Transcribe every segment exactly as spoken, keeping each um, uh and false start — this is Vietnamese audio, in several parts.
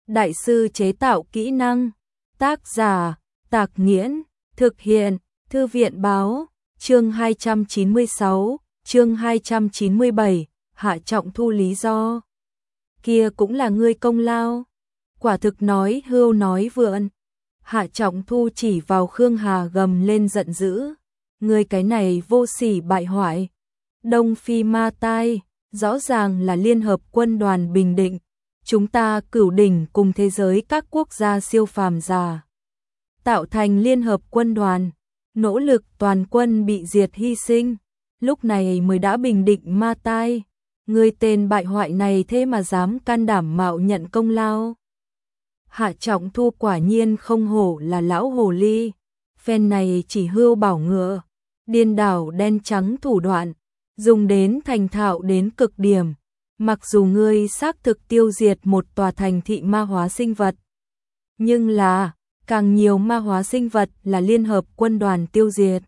đại sư chế tạo kỹ năng. Tác giả, Tạc Nghiễn, thực hiện, Thư viện báo, chương hai trăm chín mươi sáu, chương hai trăm chín mươi bảy, Hạ Trọng Thu lý do. Kia cũng là ngươi công lao. Quả thực nói hưu nói vượn. Hạ Trọng Thu chỉ vào Khương Hà gầm lên giận dữ. Ngươi cái này vô sỉ bại hoại. Đông Phi Ma Tai, rõ ràng là Liên Hợp Quân đoàn Bình Định. Chúng ta cửu đỉnh cùng thế giới các quốc gia siêu phàm giả. Tạo thành Liên Hợp Quân đoàn, nỗ lực toàn quân bị diệt hy sinh. Lúc này mới đã bình định Ma Tai. Người tên bại hoại này thế mà dám can đảm mạo nhận công lao. Hạ Trọng Thu quả nhiên không hổ là lão hồ ly. Phen này chỉ hưu bảo ngựa, điên đảo đen trắng thủ đoạn, dùng đến thành thạo đến cực điểm. Mặc dù ngươi xác thực tiêu diệt một tòa thành thị ma hóa sinh vật, nhưng là càng nhiều ma hóa sinh vật là Liên Hợp Quân đoàn tiêu diệt.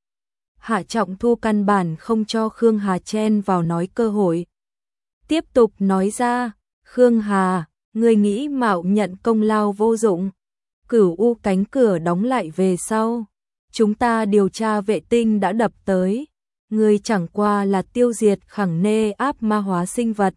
Hạ Trọng Thu căn bản không cho Khương Hà chen vào nói cơ hội. Tiếp tục nói ra, Khương Hà, ngươi nghĩ mạo nhận công lao vô dụng. Cửu U cánh cửa đóng lại về sau, chúng ta điều tra vệ tinh đã đập tới. Ngươi chẳng qua là tiêu diệt khẳng nê áp ma hóa sinh vật.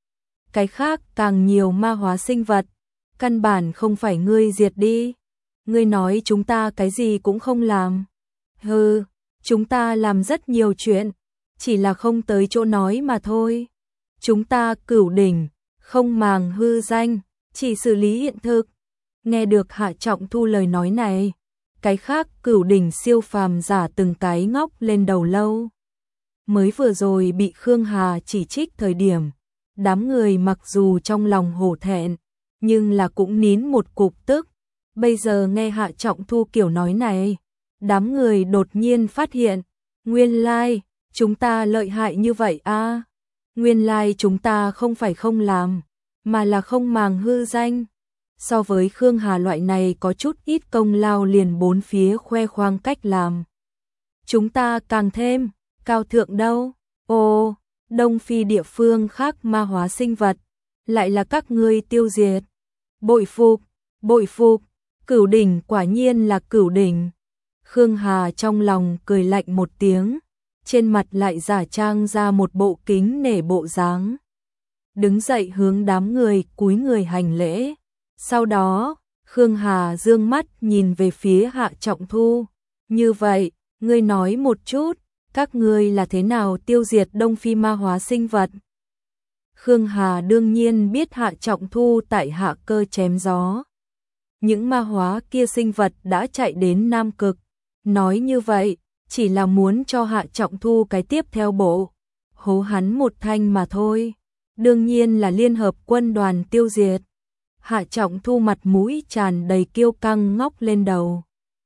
Cái khác càng nhiều ma hóa sinh vật, căn bản không phải ngươi diệt đi. Ngươi nói chúng ta cái gì cũng không làm. Hừ, chúng ta làm rất nhiều chuyện, chỉ là không tới chỗ nói mà thôi. Chúng ta cửu đỉnh, không màng hư danh, chỉ xử lý hiện thực. Nghe được Hạ Trọng Thu lời nói này, cái khác cửu đỉnh siêu phàm giả từng cái ngóc lên đầu lâu. Mới vừa rồi bị Khương Hà chỉ trích thời điểm, đám người mặc dù trong lòng hổ thẹn, nhưng là cũng nín một cục tức. Bây giờ nghe Hạ Trọng Thu kiểu nói này, đám người đột nhiên phát hiện, nguyên lai, chúng ta lợi hại như vậy a. Nguyên lai chúng ta không phải không làm, mà là không màng hư danh. So với Khương Hà loại này có chút ít công lao liền bốn phía khoe khoang cách làm, chúng ta càng thêm cao thượng đâu. Ồ, Đông Phi địa phương khác ma hóa sinh vật, lại là các ngươi tiêu diệt. Bội phục, bội phục, cửu đỉnh quả nhiên là cửu đỉnh. Khương Hà trong lòng cười lạnh một tiếng, trên mặt lại giả trang ra một bộ kính nể bộ dáng. Đứng dậy hướng đám người cúi người hành lễ. Sau đó, Khương Hà dương mắt nhìn về phía Hạ Trọng Thu. Như vậy, ngươi nói một chút, các ngươi là thế nào tiêu diệt Đông Phi ma hóa sinh vật? Khương Hà đương nhiên biết Hạ Trọng Thu tại Hạ Cơ chém gió. Những ma hóa kia sinh vật đã chạy đến Nam Cực. Nói như vậy, chỉ là muốn cho Hạ Trọng Thu cái tiếp theo bộ. Hố hắn một thanh mà thôi. Đương nhiên là Liên Hợp Quân đoàn tiêu diệt. Hạ Trọng Thu mặt mũi tràn đầy kiêu căng ngóc lên đầu.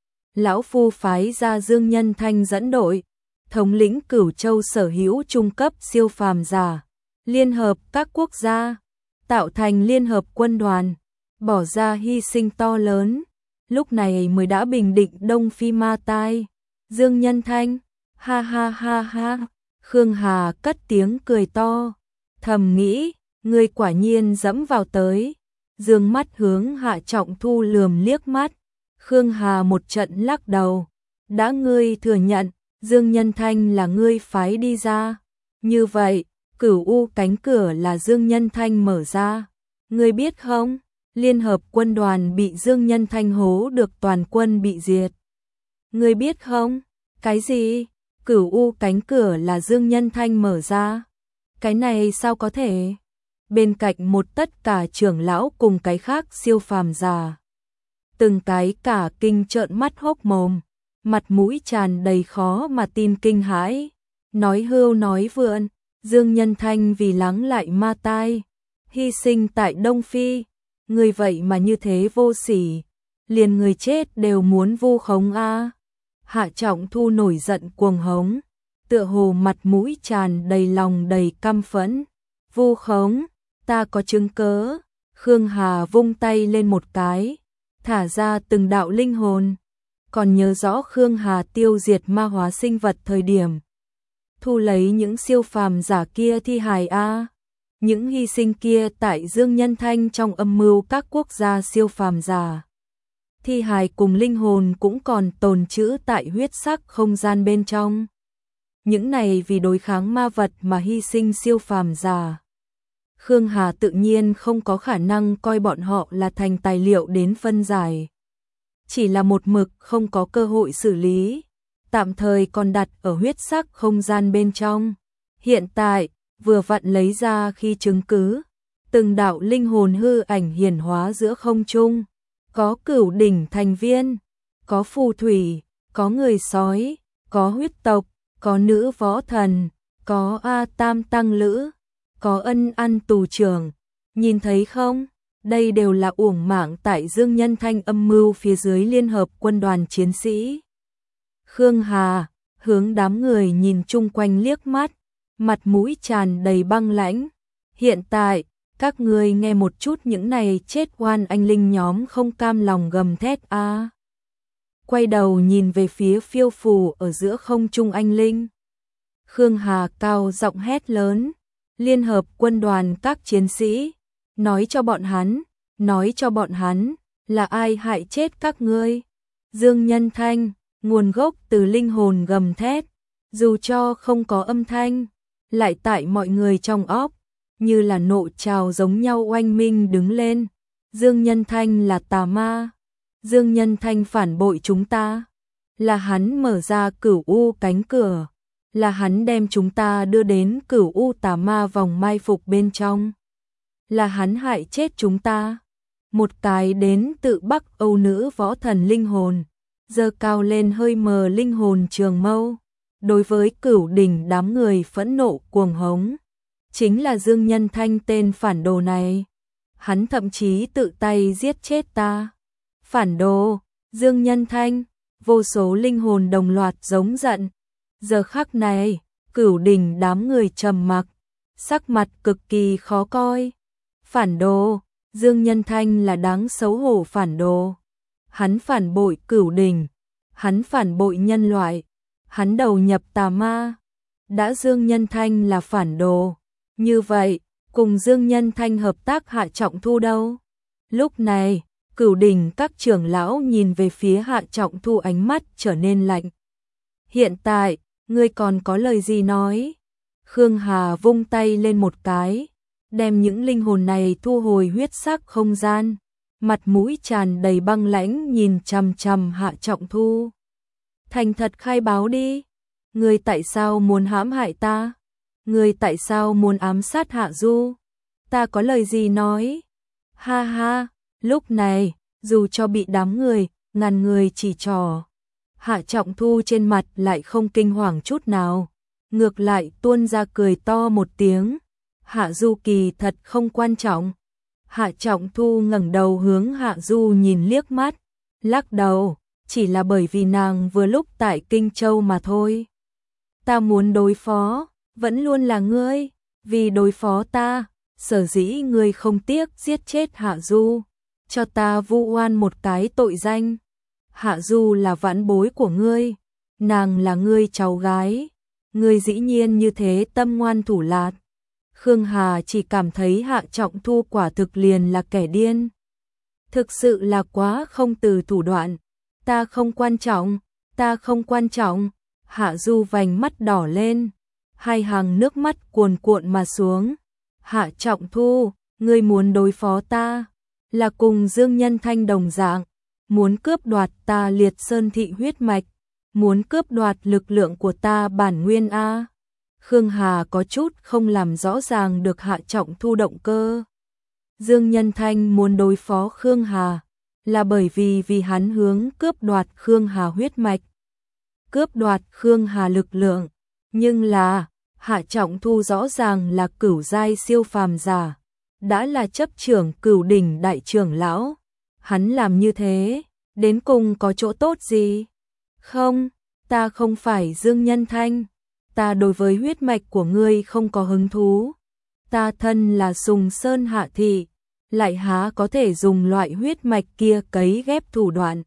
Lão Phu phái ra Dương Nhân Thanh dẫn đội, thống lĩnh Cửu Châu sở hữu trung cấp siêu phàm giả, liên hợp các quốc gia, tạo thành Liên Hợp Quân đoàn, bỏ ra hy sinh to lớn, lúc này mới đã bình định Đông Phi Ma Tai. Dương Nhân Thanh, ha ha ha ha, Khương Hà cất tiếng cười to, thầm nghĩ, ngươi quả nhiên dẫm vào tới. Dương mắt hướng Hạ Trọng Thu lườm liếc mắt. Khương Hà một trận lắc đầu. Đã ngươi thừa nhận, Dương Nhân Thanh là ngươi phái đi ra. Như vậy, Cửu U cánh cửa là Dương Nhân Thanh mở ra. Ngươi biết không, Liên Hợp Quân đoàn bị Dương Nhân Thanh hố được toàn quân bị diệt. Ngươi biết không, cái gì? Cửu U cánh cửa là Dương Nhân Thanh mở ra. Cái này sao có thể? Bên cạnh một tất cả trưởng lão cùng cái khác siêu phàm giả. Từng cái cả kinh trợn mắt hốc mồm, mặt mũi tràn đầy khó mà tin kinh hãi. Nói hưu nói vượn, Dương Nhân Thanh vì lắng lại ma tai, hy sinh tại Đông Phi. Người vậy mà như thế vô sỉ, liền người chết đều muốn vu khống a. Hạ Trọng Thu nổi giận cuồng hống, tựa hồ mặt mũi tràn đầy lòng đầy căm phẫn. Vu khống, ta có chứng cớ. Khương Hà vung tay lên một cái, thả ra từng đạo linh hồn. Còn nhớ rõ Khương Hà tiêu diệt ma hóa sinh vật thời điểm, thu lấy những siêu phàm giả kia thi hài a. Những hy sinh kia tại Dương Nhân Thanh trong âm mưu các quốc gia siêu phàm giả. Thi hài cùng linh hồn cũng còn tồn trữ tại huyết sắc không gian bên trong. Những này vì đối kháng ma vật mà hy sinh siêu phàm giả. Khương Hà tự nhiên không có khả năng coi bọn họ là thành tài liệu đến phân giải. Chỉ là một mực không có cơ hội xử lý, tạm thời còn đặt ở huyết sắc không gian bên trong. Hiện tại, vừa vặn lấy ra khi chứng cứ, từng đạo linh hồn hư ảnh hiển hóa giữa không trung, có cửu đỉnh thành viên, có phù thủy, có người sói, có huyết tộc, có nữ võ thần, có A Tam tăng lữ, có ân ăn tù trưởng, nhìn thấy không? Đây đều là uổng mạng tại Dương Nhân Thanh âm mưu phía dưới liên hợp quân đoàn chiến sĩ. Khương Hà hướng đám người nhìn chung quanh liếc mắt, mặt mũi tràn đầy băng lãnh. Hiện tại, các ngươi nghe một chút những này chết oan anh linh nhóm không cam lòng gầm thét a. À. Quay đầu nhìn về phía phiêu phù ở giữa không trung anh linh. Khương Hà cao giọng hét lớn, liên hợp quân đoàn các chiến sĩ, nói cho bọn hắn, nói cho bọn hắn, là ai hại chết các ngươi. Dương Nhân Thanh, nguồn gốc từ linh hồn gầm thét, dù cho không có âm thanh, lại tại mọi người trong óc, như là nộ trào giống nhau oanh minh đứng lên. Dương Nhân Thanh là tà ma, Dương Nhân Thanh phản bội chúng ta, là hắn mở ra cửu u cánh cửa, là hắn đem chúng ta đưa đến cửu u tà ma vòng mai phục bên trong, là hắn hại chết chúng ta. Một cái đến tự Bắc Âu nữ võ thần linh hồn, giơ cao lên hơi mờ linh hồn trường mâu, đối với cửu đỉnh đám người phẫn nộ cuồng hống. Chính là Dương Nhân Thanh tên phản đồ này, hắn thậm chí tự tay giết chết ta. Phản đồ, Dương Nhân Thanh, vô số linh hồn đồng loạt giống giận. Giờ khắc này, cửu đỉnh đám người trầm mặc, sắc mặt cực kỳ khó coi. Phản đồ, Dương Nhân Thanh là đáng xấu hổ phản đồ. Hắn phản bội cửu đỉnh, hắn phản bội nhân loại, hắn đầu nhập tà ma. Đã Dương Nhân Thanh là phản đồ, như vậy, cùng Dương Nhân Thanh hợp tác Hạ Trọng Thu đâu? Lúc này, cửu đỉnh các trưởng lão nhìn về phía Hạ Trọng Thu ánh mắt trở nên lạnh. Hiện tại, ngươi còn có lời gì nói? Khương Hà vung tay lên một cái, đem những linh hồn này thu hồi huyết sắc không gian, mặt mũi tràn đầy băng lãnh nhìn chằm chằm Hạ Trọng Thu. Thành thật khai báo đi, ngươi tại sao muốn hãm hại ta? Ngươi tại sao muốn ám sát Hạ Du? Ta có lời gì nói? Ha ha, lúc này, dù cho bị đám người, ngàn người chỉ trỏ, Hạ Trọng Thu trên mặt lại không kinh hoàng chút nào, ngược lại tuôn ra cười to một tiếng. Hạ Du kỳ thật không quan trọng. Hạ Trọng Thu ngẩng đầu hướng Hạ Du nhìn liếc mắt, lắc đầu, chỉ là bởi vì nàng vừa lúc tại Kinh Châu mà thôi. Ta muốn đối phó, vẫn luôn là ngươi, vì đối phó ta, sở dĩ ngươi không tiếc giết chết Hạ Du, cho ta vu oan một cái tội danh. Hạ Du là vãn bối của ngươi, nàng là ngươi cháu gái, ngươi dĩ nhiên như thế tâm ngoan thủ lạt. Khương Hà chỉ cảm thấy Hạ Trọng Thu quả thực liền là kẻ điên. Thực sự là quá không từ thủ đoạn. Ta không quan trọng, ta không quan trọng. Hạ Du vành mắt đỏ lên, hai hàng nước mắt cuồn cuộn mà xuống. Hạ Trọng Thu, ngươi muốn đối phó ta, là cùng Dương Nhân Thanh đồng dạng, muốn cướp đoạt ta Liệt Sơn thị huyết mạch, muốn cướp đoạt lực lượng của ta bản nguyên a. Khương Hà có chút không làm rõ ràng được Hạ Trọng Thu động cơ. Dương Nhân Thanh muốn đối phó Khương Hà, là bởi vì vì hắn hướng cướp đoạt Khương Hà huyết mạch, cướp đoạt Khương Hà lực lượng, nhưng là Hạ Trọng Thu rõ ràng là cửu giai siêu phàm giả, đã là chấp trưởng cửu đỉnh đại trưởng lão, hắn làm như thế, đến cùng có chỗ tốt gì? Không, ta không phải Dương Nhân Thanh, ta đối với huyết mạch của ngươi không có hứng thú, ta thân là Sùng Sơn Hạ thị, lại há có thể dùng loại huyết mạch kia cấy ghép thủ đoạn,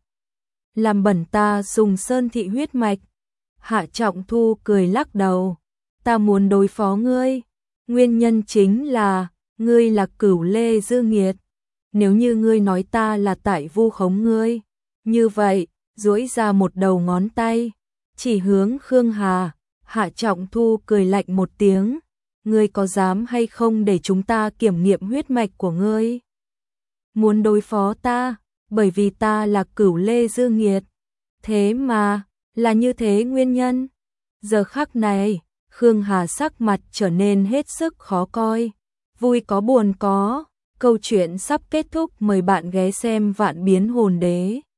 làm bẩn ta Sùng Sơn thị huyết mạch. Hạ Trọng Thu cười lắc đầu, ta muốn đối phó ngươi, Nguyên nhân chính là, ngươi là Cửu Lê Dư Nghiệt. Nếu như ngươi nói ta là tại vu khống ngươi, như vậy, duỗi ra một đầu ngón tay, chỉ hướng Khương Hà. Hạ Trọng Thu cười lạnh một tiếng, ngươi có dám hay không để chúng ta kiểm nghiệm huyết mạch của ngươi? Muốn đối phó ta, bởi vì ta là Cửu Lê Dư Nghiệt. Thế mà, là như thế nguyên nhân. Giờ khắc này, Khương Hà sắc mặt trở nên hết sức khó coi, vui có buồn có. Câu chuyện sắp kết thúc, mời bạn ghé xem Vạn Biến Hồn Đế.